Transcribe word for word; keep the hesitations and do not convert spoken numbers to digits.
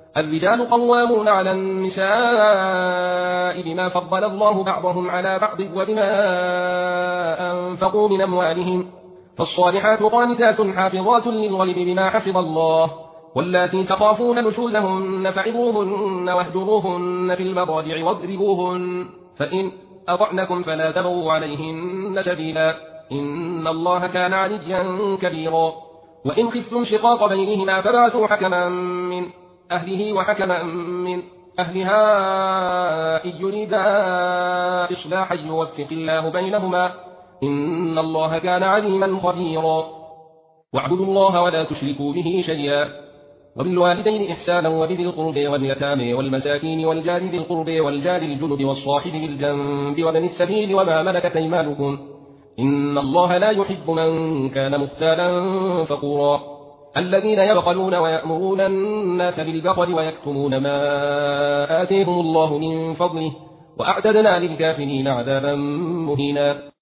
الرجال قوامون على النساء بما فضل الله بعضهم على بعض وبما أنفقوا من أموالهم فالصالحات قانتات حافظات للغيب بما حفظ الله واللاتي تخافون نشوزهن فعظوهن واهجروهن في المضاجع واضربوهن فإن أطعنكم فلا تبغوا عليهن سبيلا إن الله كان عليا كبيرا وإن خفتم شقاق بينهما فبعثوا حكما من أهله وحكما من أهلها إن يريدا إصلاحا يوفق الله بينهما إن الله كان عليما خبيرا واعبدوا الله ولا تشركوا به شيئا وبالوالدين إحسانا وبذي القرب واليتامى والمساكين والجار ذي القرب والجار الجنب والصاحب بالجنب وابن السبيل وما ملكت أيمانكم إن الله لا يحب من كان مختالا فخورا الذين يبخلون ويأمرون الناس بالبخل ويكتمون ما آتيهم الله من فضله وأعتدنا للكافرين عذابا مهينا.